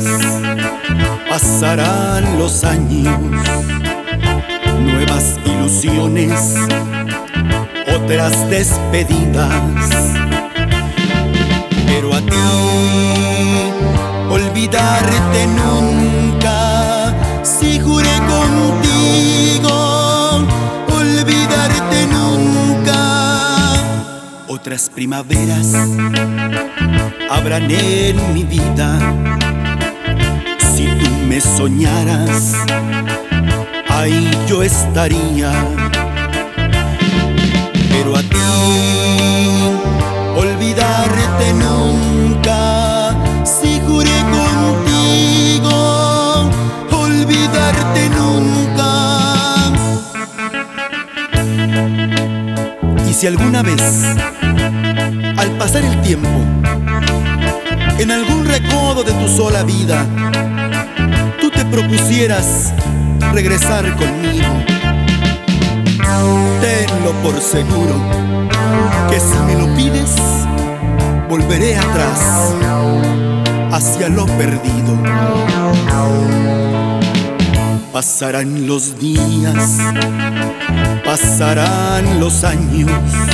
pasarán los años, nuevas ilusiones, otras despedidas. Pero a ti, olvidarte nunca, si juré contigo, olvidarte nunca. Otras primaveras habrán en mi vida. Si tú me soñaras, ahí yo estaría. Pero a ti, olvidarte nunca, si juré contigo, olvidarte nunca. Y si alguna vez, al pasar el tiempo, en algún recodo de tu sola vida, tú te propusieras regresar conmigo, tenlo por seguro que si me lo pides, volveré atrás hacia lo perdido. Pasarán los días, pasarán los años,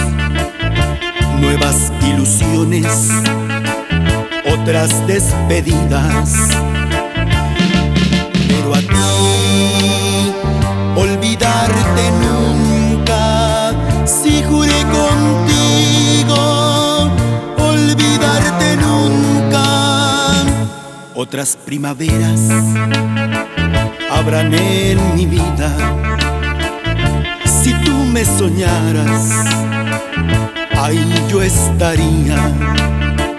nuevas ilusiones, otras despedidas. Pero a ti, olvidarte nunca, si juré contigo, olvidarte nunca. Otras primaveras habrán en mi vida. Si tú me soñaras, ahí yo estaría.